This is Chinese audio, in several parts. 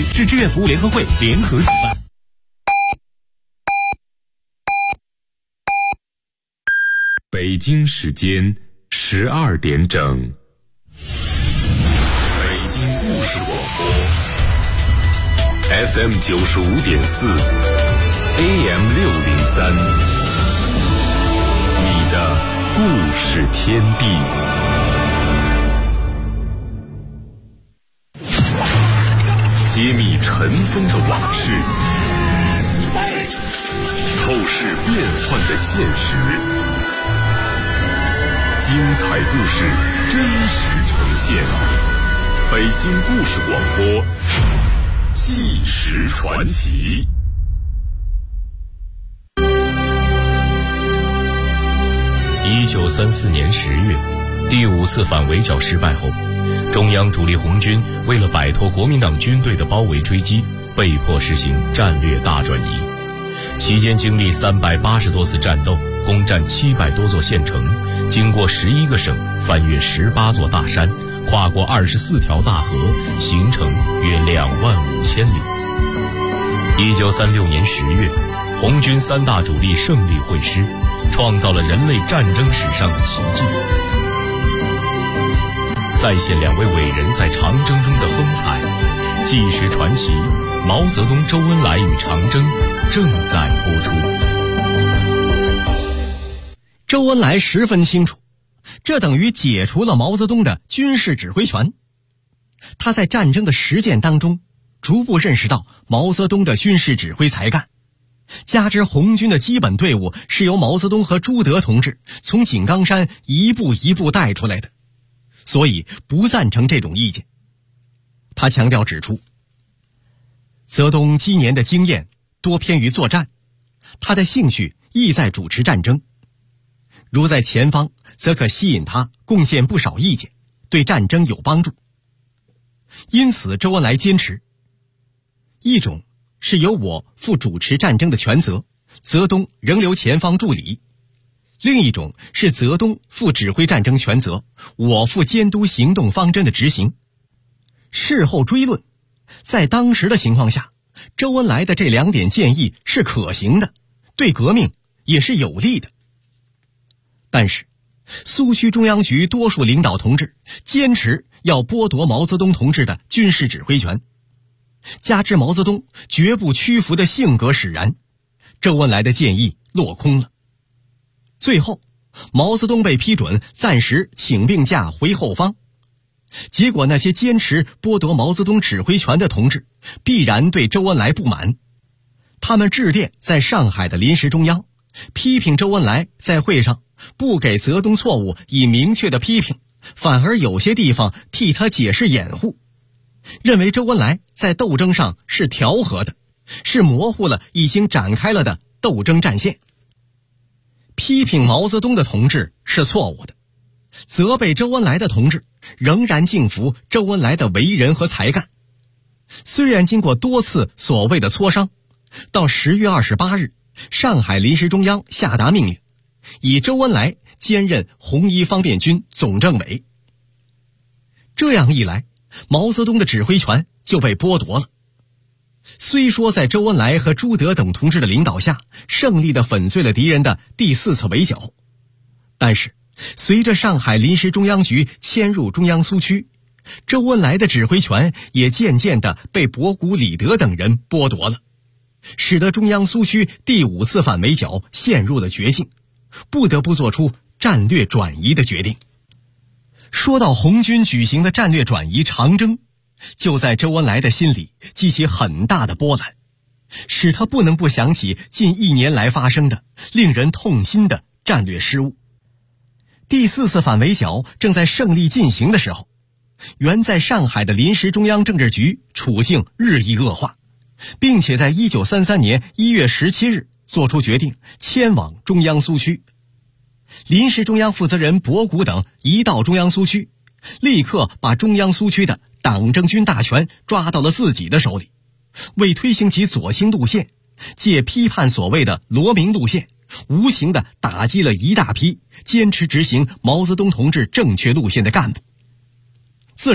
市志愿服务联合会联合主办。 北京时间12点整，北京故事广播 FM 95.4 AM 603，你的故事天地。揭秘尘封的往事，透视变幻的现实，精彩故事真实呈现。北京故事广播，纪实传奇。 1934年10月，第5次反围剿失败后，中央主力红军为了摆脱国民党军队的包围追击，被迫实行战略大转移。期间经历380多次战斗，攻占700多座县城，经过11个省，翻越18座大山，跨过24条大河，行程约25000里。1936年10月，红军3大主力胜利会师，创造了人类战争史上的奇迹。再现2位伟人在长征中的风采，纪实传奇毛泽东、周恩来与长征正在播出。 周恩来十分清楚，这等于解除了毛泽东的军事指挥权。他在战争的实践当中，逐步认识到毛泽东的军事指挥才干，加之红军的基本队伍是由毛泽东和朱德同志从井冈山一步一步带出来的，所以不赞成这种意见。他强调指出，泽东积年的经验多偏于作战，他的兴趣亦在主持战争。如在前方，则可吸引他贡献不少意见，对战争有帮助。因此周恩来坚持，一种是由我负主持战争的权责，泽东仍留前方助理；另一种是泽东负指挥战争权责，我负监督行动方针的执行。事后追论，在当时的情况下，周恩来的这2点建议是可行的，对革命也是有利的。但是苏区中央局多数领导同志坚持要剥夺毛泽东同志的军事指挥权，加之毛泽东绝不屈服的性格使然，周恩来的建议落空了。最后毛泽东被批准暂时请病假回后方，结果那些坚持剥夺毛泽东指挥权的同志必然对周恩来不满，他们致电在上海的临时中央，批评周恩来在会上不给泽东错误以明确的批评，反而有些地方替他解释掩护，认为周恩来在斗争上是调和的，是模糊了已经展开了的斗争战线。批评毛泽东的同志是错误的，责备周恩来的同志仍然敬服周恩来的为人和才干。虽然经过多次所谓的磋商，到10月28日，上海临时中央下达命令，以周恩来兼任红一方面军总政委。这样一来，毛泽东的指挥权就被剥夺了。虽说在周恩来和朱德等同志的领导下，胜利地粉碎了敌人的第4次围剿，但是随着上海临时中央局迁入中央苏区，周恩来的指挥权也渐渐地被博古、李德等人剥夺了，使得中央苏区第5次反围剿陷入了绝境，不得不做出战略转移的决定。说到红军举行的战略转移长征，就在周恩来的心里激起很大的波澜，使他不能不想起近1年来发生的令人痛心的战略失误。第4次反围剿正在胜利进行的时候，原在上海的临时中央政治局处境日益恶化，并且在1933年1月17日做出决定迁往中央苏区。临时中央负责人博古等一到中央苏区，立刻把中央苏区的党政军大权抓到了自己的手里，为推行其左倾路线，借批判所谓的罗明路线，无形地打击了一大批坚持执行毛泽东同志正确路线的干部。自然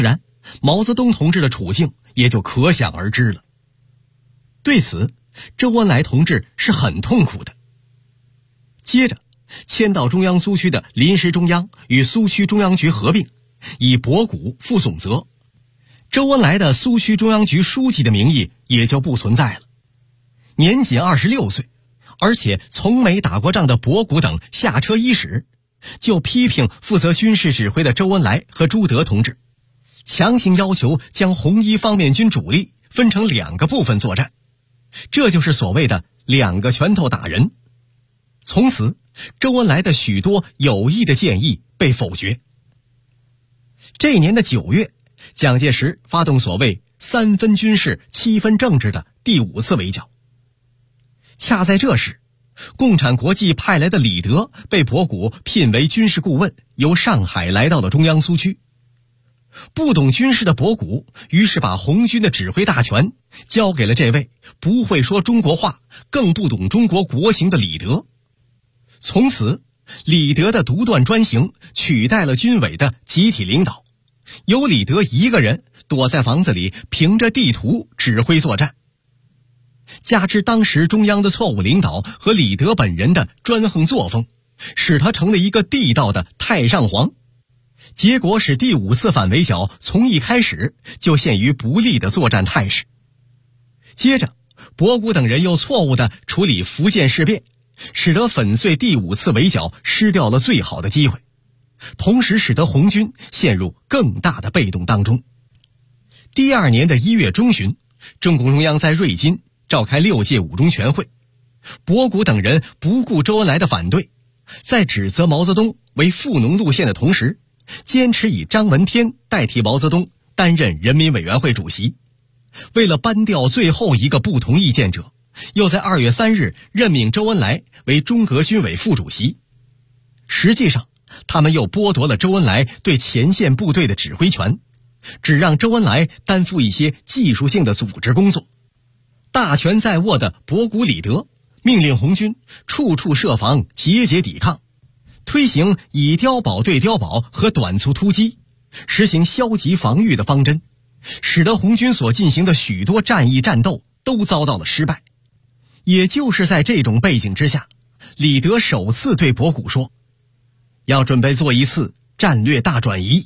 毛泽东同志的处境也就可想而知了。对此，周恩来同志是很痛苦的。接着，迁到中央苏区的临时中央与苏区中央局合并，以博古负总责，周恩来的苏区中央局书记的名义也就不存在了。年仅26岁，而且从没打过仗的博古等下车伊始，就批评负责军事指挥的周恩来和朱德同志，强行要求将红一方面军主力分成2个部分作战，这就是所谓的2个拳头打人。从此，周恩来的许多有益的建议被否决。这年的9月，蒋介石发动所谓3分军事7分政治的第5次围剿。恰在这时，共产国际派来的李德被博古聘为军事顾问，由上海来到了中央苏区。不懂军事的博古于是把红军的指挥大权交给了这位不会说中国话更不懂中国国情的李德。从此，李德的独断专行取代了军委的集体领导，由李德一个人躲在房子里凭着地图指挥作战。加之当时中央的错误领导和李德本人的专横作风，使他成了一个地道的太上皇。结果使第5次反围剿从一开始就陷于不利的作战态势。接着，博古等人又错误地处理福建事变，使得粉碎第5次围剿失掉了最好的机会，同时使得红军陷入更大的被动当中。第2年的1月中旬，中共中央在瑞金召开6届五中全会，博古等人不顾周恩来的反对，在指责毛泽东为富农路线的同时，坚持以张闻天代替毛泽东担任人民委员会主席。为了扳掉最后一个不同意见者，又在2月3日任命周恩来为中革军委副主席。实际上，他们又剥夺了周恩来对前线部队的指挥权，只让周恩来担负一些技术性的组织工作。大权在握的博古李德命令红军处处设防，节节抵抗，推行以碉堡对碉堡和短促突击，实行消极防御的方针，使得红军所进行的许多战役战斗都遭到了失败。也就是在这种背景之下，李德首次对博古说，要准备做一次战略大转移。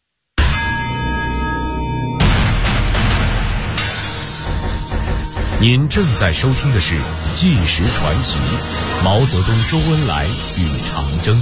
您正在收听的是《纪实传奇》，毛泽东、周恩来与长征。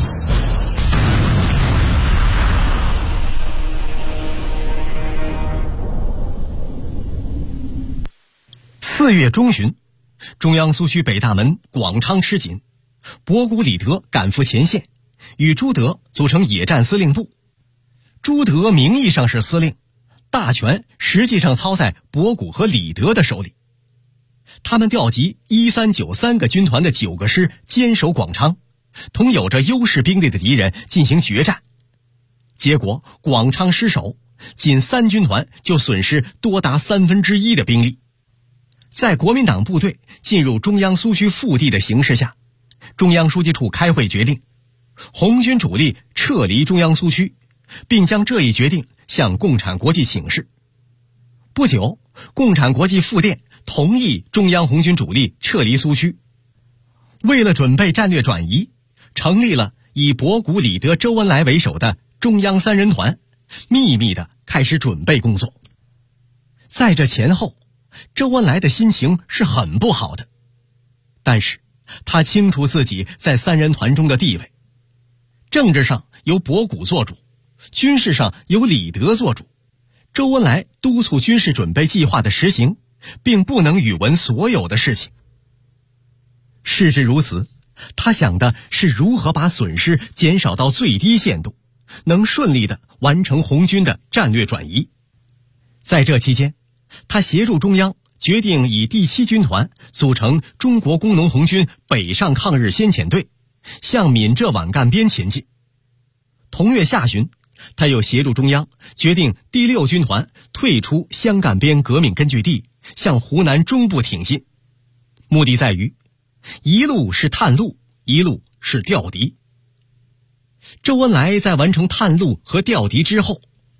4月中旬，中央苏区北大门广昌吃紧，博古李德赶赴前线，与朱德组成野战司令部。朱德名义上是司令，大权实际上操在博古和李德的手里。他们调集1393个军团的9个师坚守广昌，同有着优势兵力的敌人进行决战。结果广昌失守，仅3军团就损失多达1/3的兵力。在国民党部队进入中央苏区腹地的形势下，中央书记处开会决定，红军主力撤离中央苏区，并将这一决定向共产国际请示。不久，共产国际复电同意中央红军主力撤离苏区。为了准备战略转移，成立了以博古、李德、周恩来为首的中央3人团，秘密地开始准备工作。在这前后，周恩来的心情是很不好的，但是他清楚自己在3人团中的地位，政治上由博古做主，军事上由李德做主。周恩来督促军事准备计划的实行，并不能语闻所有的事情。事至如此，他想的是如何把损失减少到最低限度，能顺利地完成红军的战略转移。在这期间，他协助中央决定以第7军团组成中国工农红军北上抗日先遣队，向闽浙皖赣边前进。同月下旬，他又协助中央决定第6军团退出湘赣边革命根据地，向湖南中部挺进，目的在于一路是探路，一路是调敌。周恩来在完成探路和调敌之后，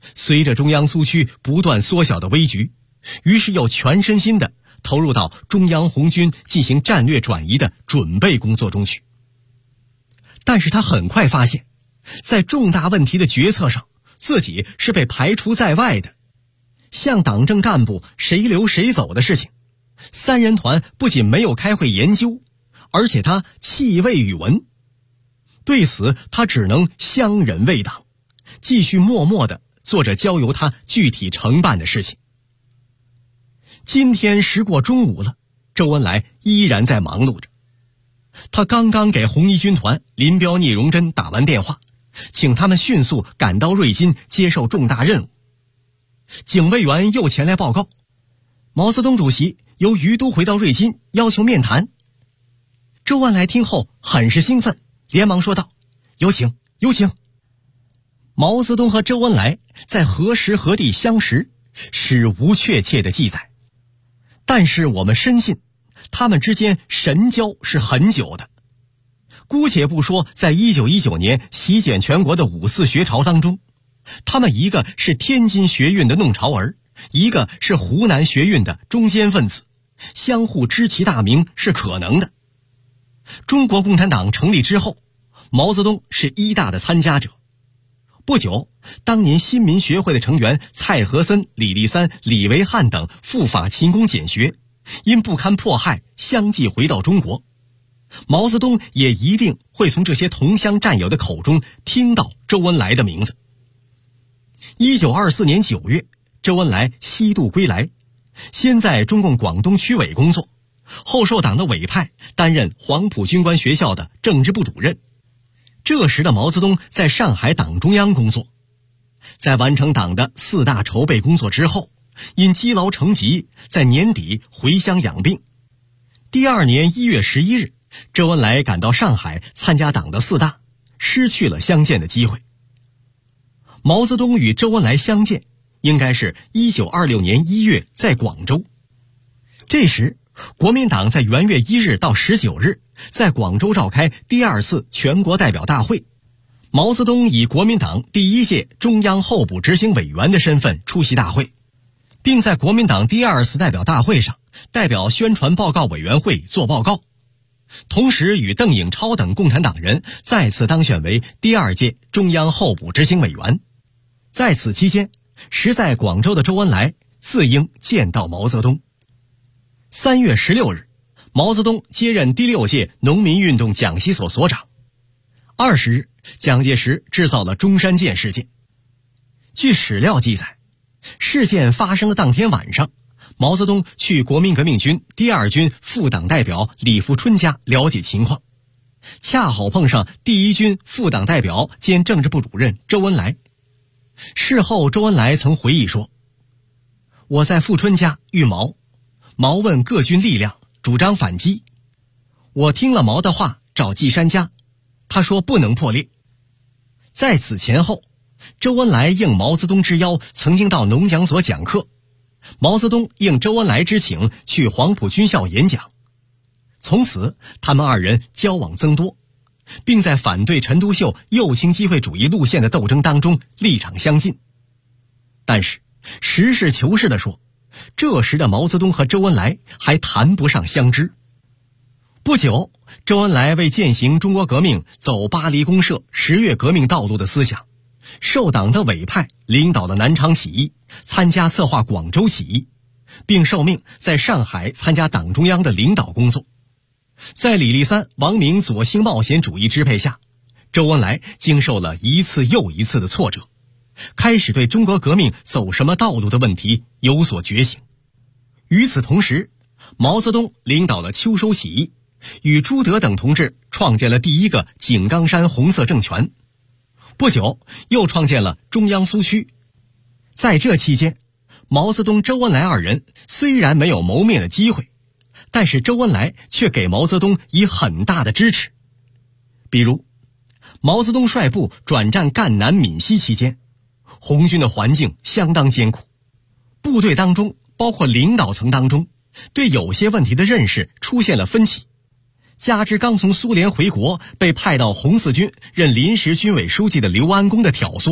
随着中央苏区不断缩小的危局，于是又全身心地投入到中央红军进行战略转移的准备工作中去。但是他很快发现，在重大问题的决策上，自己是被排除在外的。像党政干部谁留谁走的事情，三人团不仅没有开会研究，而且他弃未与闻。对此，他只能相忍为党，继续默默地做着交由他具体承办的事情。今天时过中午了，周恩来依然在忙碌着。他刚刚给红一军团林彪、聂荣臻打完电话，请他们迅速赶到瑞金接受重大任务。警卫员又前来报告，毛泽东主席由于都回到瑞金，要求面谈。周恩来听后很是兴奋，连忙说道：“有请，有请。”毛泽东和周恩来在何时何地相识，史无确切的记载，但是我们深信他们之间神交是很久的。姑且不说在1919年席卷全国的五四学潮当中，他们一个是天津学运的弄潮儿，一个是湖南学运的中坚分子，相互知其大名是可能的。中国共产党成立之后，毛泽东是一大的参加者。不久，当年新民学会的成员蔡和森、李立三、李维汉等赴法勤工俭学，因不堪迫害相继回到中国。毛泽东也一定会从这些同乡战友的口中听到周恩来的名字。1924年9月，周恩来西渡归来，先在中共广东区委工作，后受党的委派担任黄埔军官学校的政治部主任。这时的毛泽东在上海党中央工作，在完成党的4大筹备工作之后，因积劳成疾，在年底回乡养病。第2年1月11日，周恩来赶到上海参加党的4大，失去了相见的机会。毛泽东与周恩来相见，应该是1926年1月在广州。这时，国民党在元月1日到19日在广州召开第2次全国代表大会，毛泽东以国民党第1届中央候补执行委员的身份出席大会，并在国民党第2次代表大会上代表宣传报告委员会做报告，同时与邓颖超等共产党人再次当选为第2届中央候补执行委员。在此期间，时在广州的周恩来自应见到毛泽东。3月16日，毛泽东接任第6届农民运动讲习所所长。20日，蒋介石制造了中山舰事件。据史料记载，事件发生的当天晚上，毛泽东去国民革命军第2军副党代表李富春家了解情况，恰好碰上第1军副党代表兼政治部主任周恩来。事后周恩来曾回忆说：“我在富春家遇毛问各军力量，主张反击。我听了毛的话，找季山家，他说不能破裂。”在此前后，周恩来应毛泽东之邀，曾经到农讲所讲课，毛泽东应周恩来之请去黄埔军校演讲。从此，他们2人交往增多，并在反对陈独秀右倾机会主义路线的斗争当中立场相近。但是，实事求是地说，这时的毛泽东和周恩来还谈不上相知。不久，周恩来为践行中国革命走巴黎公社10月革命道路的思想，受党的委派领导了南昌起义，参加策划广州起义，并受命在上海参加党中央的领导工作。在李立三、王明左倾冒险主义支配下，周恩来经受了一次又一次的挫折，开始对中国革命走什么道路的问题有所觉醒。与此同时，毛泽东领导了秋收起义，与朱德等同志创建了第1个井冈山红色政权。不久，又创建了中央苏区。在这期间，毛泽东、周恩来2人虽然没有谋面的机会，但是周恩来却给毛泽东以很大的支持。比如，毛泽东率部转战赣南闽西期间，红军的环境相当艰苦，部队当中包括领导层当中对有些问题的认识出现了分歧，加之刚从苏联回国被派到红四军任临时军委书记的刘安恭的挑唆，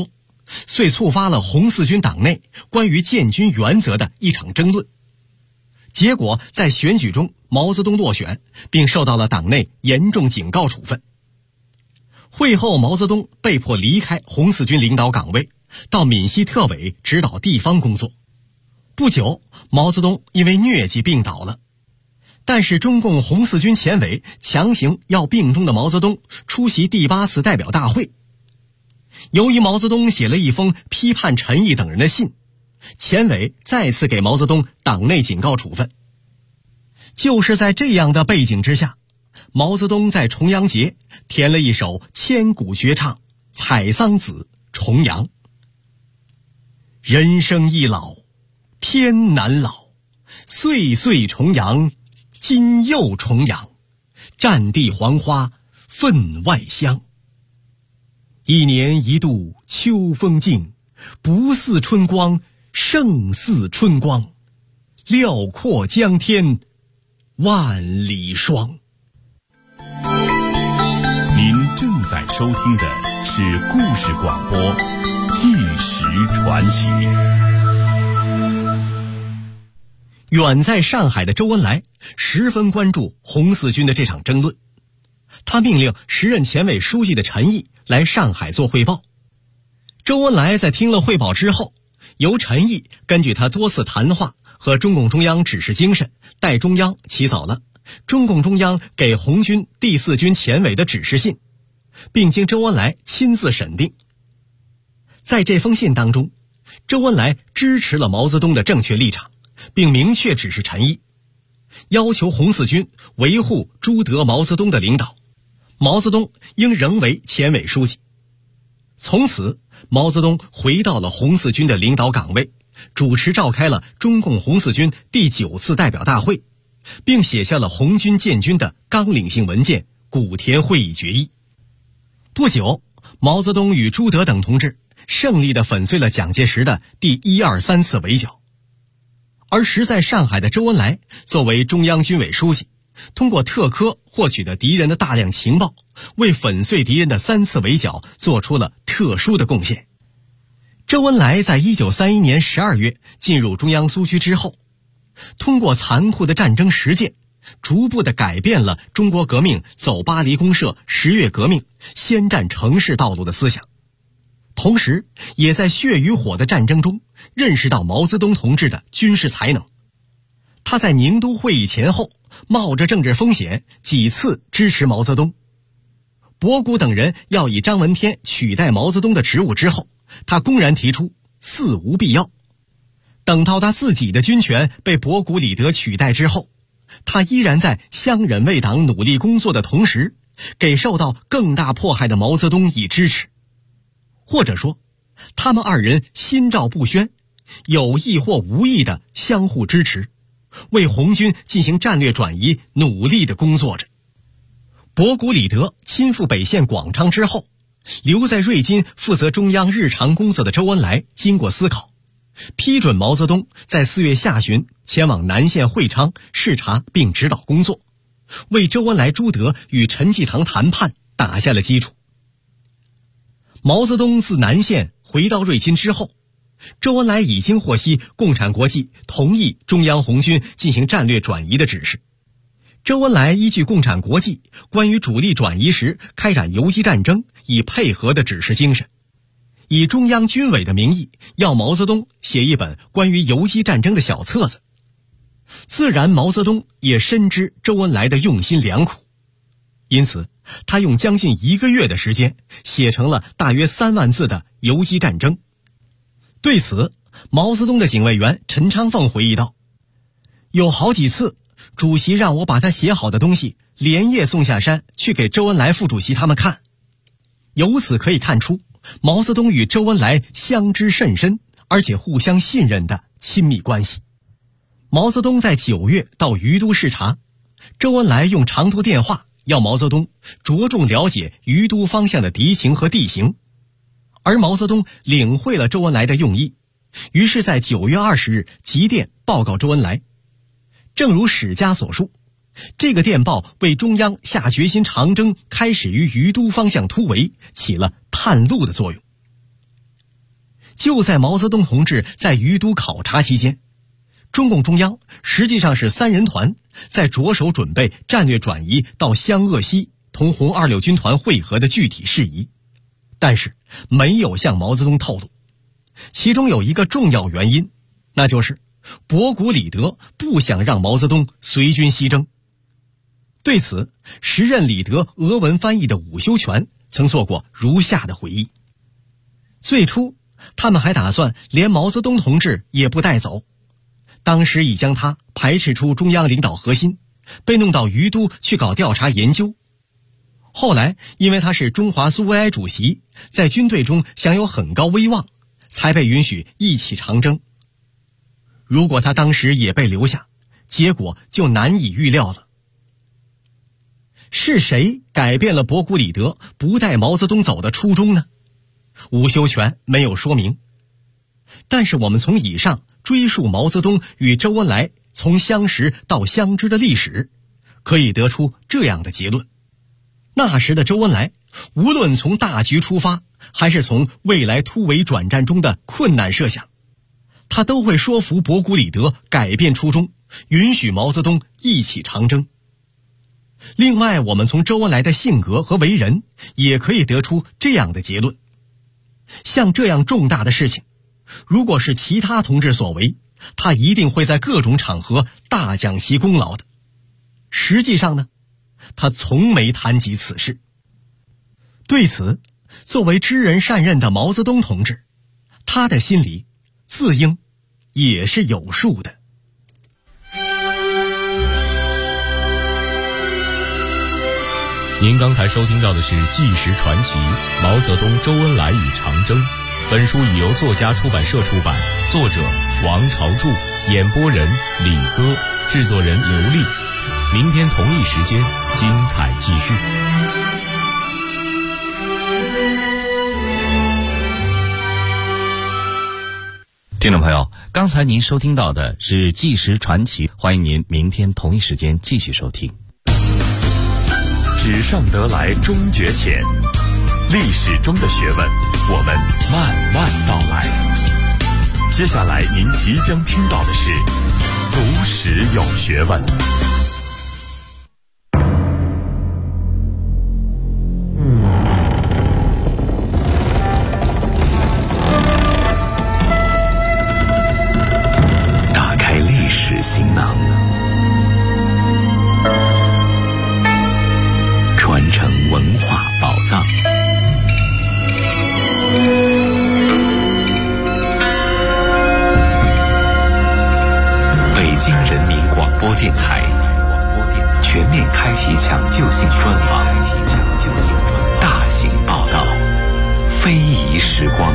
遂触发了红四军党内关于建军原则的一场争论。结果在选举中，毛泽东落选，并受到了党内严重警告处分。会后，毛泽东被迫离开红四军领导岗位，到闽西特委指导地方工作。不久，毛泽东因为疟疾病倒了。但是中共红四军前委强行要病中的毛泽东出席第8次代表大会。由于毛泽东写了一封批判陈毅等人的信，前委再次给毛泽东党内警告处分。就是在这样的背景之下，毛泽东在重阳节填了一首千古绝唱《采桑子·重阳》。人生易老，天难老，岁岁重阳，今又重阳，战地黄花分外香。一年一度秋风劲，不似春光胜似春光，辽阔江天万里霜。 您正在收听的是故事广播《纪实传奇》。 远在上海的周恩来十分关注红四军的这场争论，他命令时任前委书记的陈毅来上海做汇报。周恩来在听了汇报之后，由陈毅根据他多次谈话和中共中央指示精神，代中央起草了中共中央给红军第4军前委的指示信，并经周恩来亲自审定。在这封信当中，周恩来支持了毛泽东的正确立场，并明确指示陈毅，要求红四军维护朱德、毛泽东的领导，毛泽东应仍为前委书记。从此，毛泽东回到了红四军的领导岗位，主持召开了中共红四军第9次代表大会，并写下了红军建军的纲领性文件《古田会议决议》。不久，毛泽东与朱德等同志胜利地粉碎了蒋介石的第1、2、3次围剿。而时在上海的周恩来作为中央军委书记，通过特科获取的敌人的大量情报，为粉碎敌人的3次围剿做出了特殊的贡献。周恩来在1931年12月进入中央苏区之后，通过残酷的战争实践，逐步地改变了中国革命走巴黎公社、10月革命、先占城市道路的思想，同时也在血与火的战争中认识到毛泽东同志的军事才能。他在宁都会议前后冒着政治风险几次支持毛泽东。博古等人要以张闻天取代毛泽东的职务之后，他公然提出四无必要。等到他自己的军权被博古、李德取代之后，他依然在相忍为党努力工作的同时，给受到更大迫害的毛泽东以支持。或者说，他们二人心照不宣，有意或无意的相互支持，为红军进行战略转移努力地工作着。博古、李德亲赴北线广昌之后，留在瑞金负责中央日常工作的周恩来经过思考，批准毛泽东在4月下旬前往南线会昌视察并指导工作，为周恩来、朱德与陈济棠谈判打下了基础。毛泽东自南线回到瑞金之后，周恩来已经获悉共产国际同意中央红军进行战略转移的指示。周恩来依据共产国际关于主力转移时开展游击战争以配合的指示精神，以中央军委的名义要毛泽东写一本关于游击战争的小册子。自然毛泽东也深知周恩来的用心良苦，因此他用将近1个月的时间写成了大约3万字的游击战争。对此，毛泽东的警卫员陈昌凤回忆道，有好几次主席让我把他写好的东西连夜送下山去给周恩来副主席他们看。由此可以看出毛泽东与周恩来相知甚深，而且互相信任的亲密关系。毛泽东在9月到于都视察，周恩来用长途电话要毛泽东着重了解于都方向的敌情和地形，而毛泽东领会了周恩来的用意，于是在9月20日急电报告周恩来。正如史家所述，这个电报为中央下决心长征开始于于都方向突围起了探路的作用。 就在毛泽东同志在于都考察期间，中共中央实际上是3人团在着手准备战略转移到湘鄂西同红26军团会合的具体事宜，但是没有向毛泽东透露。其中有一个重要原因，那就是博古里德不想让毛泽东随军西征。对此，时任里德俄文翻译的伍修权曾做过如下的回忆。最初他们还打算连毛泽东同志也不带走，当时已将他排斥出中央领导核心，被弄到于都去搞调查研究。后来因为他是中华苏维埃主席，在军队中享有很高威望，才被允许一起长征。如果他当时也被留下，结果就难以预料了。是谁改变了博古里德不带毛泽东走的初衷呢？伍修权没有说明。但是我们从以上追溯毛泽东与周恩来从相识到相知的历史，可以得出这样的结论：那时的周恩来，无论从大局出发，还是从未来突围转战中的困难设想，他都会说服博古里德改变初衷，允许毛泽东一起长征。另外，我们从周恩来的性格和为人也可以得出这样的结论：像这样重大的事情，如果是其他同志所为，他一定会在各种场合大讲其功劳的。实际上呢，他从没谈及此事。对此，作为知人善任的毛泽东同志，他的心里自应也是有数的。 您刚才收听到的是《纪实传奇：毛泽东、周恩来与长征》。本书已由作家出版社出版，作者王朝柱，演播人李戈，制作人刘丽。明天同一时间，精彩继续。 听众朋友，刚才您收听到的是《纪实传奇》，欢迎您明天同一时间继续收听。 纸上得来终觉浅，历史中的学问，我们慢慢道来。接下来您即将听到的是读史有学问。 打开历史行囊，传承文化宝藏。北京人民广播电台全面开启抢救性专访，大型报道，非遗时光。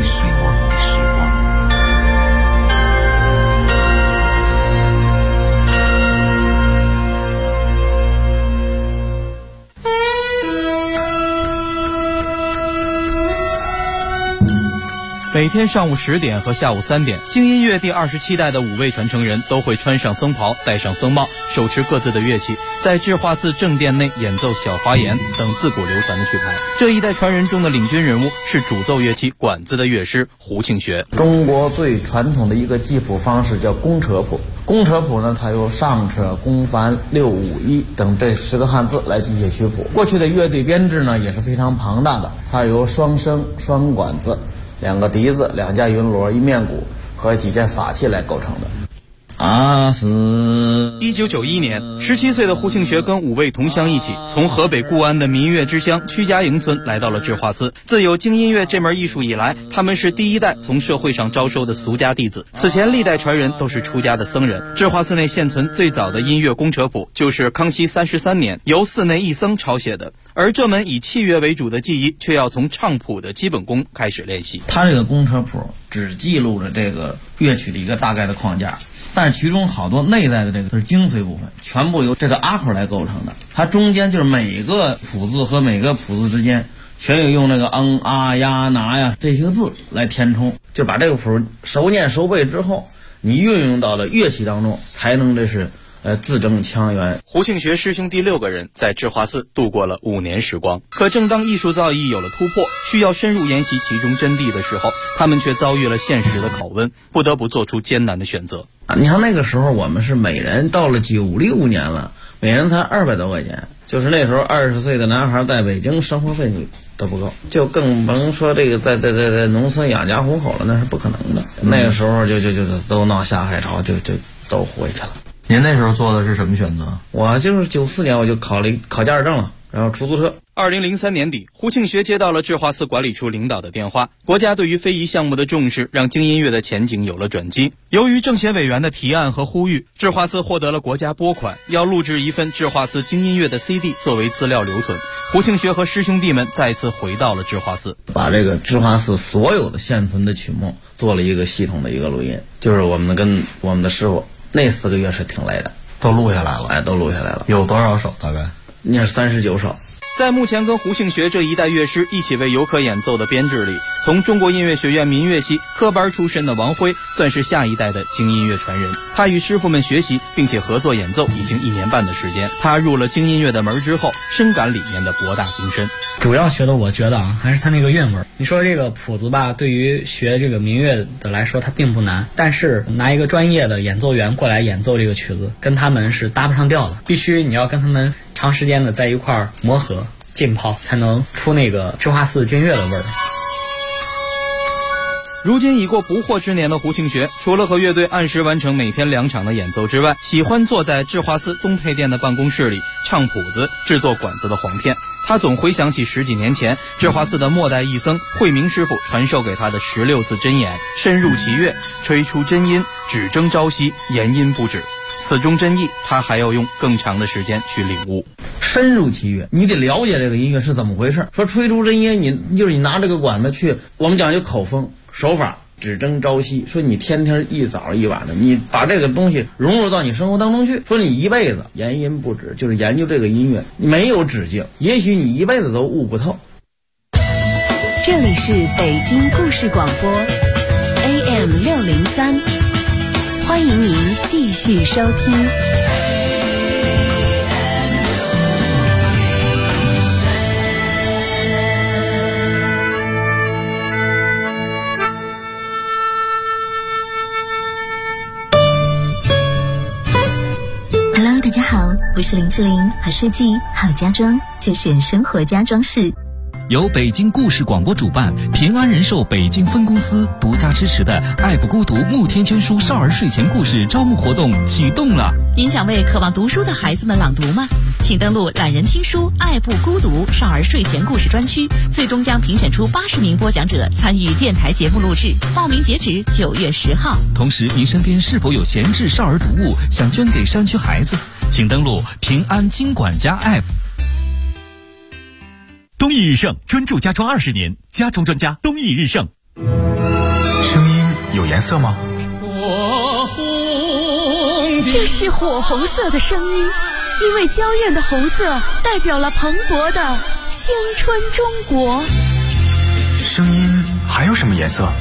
每天上午10点和下午3点，京音乐第27代的5位传承人都会穿上僧袍，戴上僧帽，手持各自的乐器，在智化寺正殿内演奏小华严等自古流传的曲牌。这一代传人中的领军人物是主奏乐器管子的乐师胡庆学。 中国最传统的一个记谱方式叫公车谱。公车谱呢，它由上车、公繁、六五一等这10个汉字来记写曲谱。过去的乐队编制呢也是非常庞大的，它由双笙、双管子、2个笛子、2架云锣、1面鼓和几件法器来构成的。 1991年，17岁的胡庆学跟5位同乡一起，从河北固安的民乐之乡曲家营村来到了智化寺。自有京音乐这门艺术以来，他们是第一代从社会上招收的俗家弟子。此前历代传人都是出家的僧人。智化寺内现存最早的音乐公车谱，就是康熙33年由寺内一僧抄写的。而这门以器乐为主的技艺，却要从唱谱的基本功开始练习。 它这个公车谱只记录着这个乐曲的一个大概的框架，但是其中好多内在的这个是精髓部分，全部由这个阿口来构成的。它中间就是每个谱字和每个谱字之间全有用那个啊呀拿呀这些个字来填充，就把这个谱熟念熟背之后，你运用到了乐器当中，才能这是自证腔圆。 胡庆学师兄弟6个人在智化寺度过了5年时光。可正当艺术造诣有了突破，需要深入研习其中真谛的时候，他们却遭遇了现实的拷问，不得不做出艰难的选择。 你看那个时候我们是每人到了96年了，每人才200多块钱，就是那时候20岁的男孩在北京生活费你都不够，就更甭说这个在农村养家糊口了，那是不可能的。那个时候就都闹下海潮，就都回去了。 您那时候做的是什么选择？ 我就是94年我就考驾驶证了，然后出租车。 2003年底，胡庆学接到了智化寺管理处领导的电话，国家对于非遗项目的重视让京音乐的前景有了转机。由于政协委员的提案和呼吁，智化寺获得了国家拨款，要录制一份智化寺京音乐的 CD 作为资料留存。胡庆学和师兄弟们再次回到了智化寺， 把这个智化寺所有的现存的曲目做了一个系统的一个录音，就是我们跟我们的师傅那4个月是挺累的， 都录下来了。 都录下来了。 有多少首？大概那是39首。 在目前跟胡庆学这一代乐师一起为游客演奏的编制里，从中国音乐学院民乐系科班出身的王辉算是下一代的京音乐传人。他与师傅们学习并且合作演奏已经1年半的时间。他入了京音乐的门之后，深感里面的博大精深。 主要学的我觉得还是他那个韵味。你说这个谱子吧，对于学这个民乐的来说它并不难，但是拿一个专业的演奏员过来演奏这个曲子，跟他们是搭不上调的，必须你要跟他们长时间的在一块儿磨合浸泡，才能出那个智化寺京乐的味儿。 如今已过不惑之年的胡庆学，除了和乐队按时完成每天2场的演奏之外，喜欢坐在智化寺东配殿的办公室里唱谱子、制作管子的簧片。他总回想起10几年前智化寺的末代义僧慧明师傅传授给他的16字真言：深入其乐，吹出真音，只争朝夕，言音不止。此中真意，他还要用更长的时间去领悟。 深入其乐，你得了解这个音乐是怎么回事。说吹出真音，你拿这个管子去，我们讲究口风手法，只争朝夕。说你天天一早一晚的，你把这个东西融入到你生活当中去。说你一辈子言音不止，就是研究这个音乐，没有止境，也许你一辈子都悟不透。 这里是北京故事广播 AM603，欢迎您继续收听。 Hello， 大家好，我是林志玲，好设计好家装就选生活家装饰。 由北京故事广播主办，平安人寿北京分公司独家支持的爱不孤独慕天捐书少儿睡前故事招募活动启动了。 您想为渴望读书的孩子们朗读吗？请登录懒人听书爱不孤独少儿睡前故事专区，最终将评选出80名播讲者参与电台节目录制，报名截止9月10号。 同时，您身边是否有闲置少儿读物想捐给山区孩子？请登录平安金管家 App。 东义日盛专注家装20年，家装专家东义日盛。 声音有颜色吗？ 这是火红色的声音，因为娇艳的红色代表了蓬勃的青春中国。 声音还有什么颜色？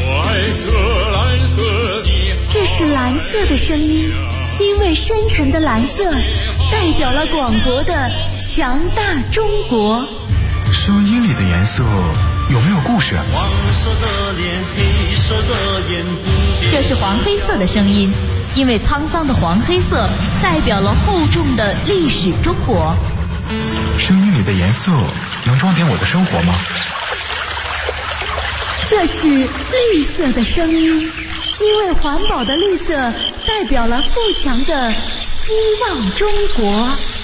这是蓝色的声音，因为深沉的蓝色代表了广博的强大中国。 声音里的颜色有没有故事？ 黄色的脸，黑色的眼， 这是黄黑色的声音，因为沧桑的黄黑色代表了厚重的历史中国。 声音里的颜色能装点我的生活吗？ 这是绿色的声音，因为环保的绿色代表了富强的希望中国。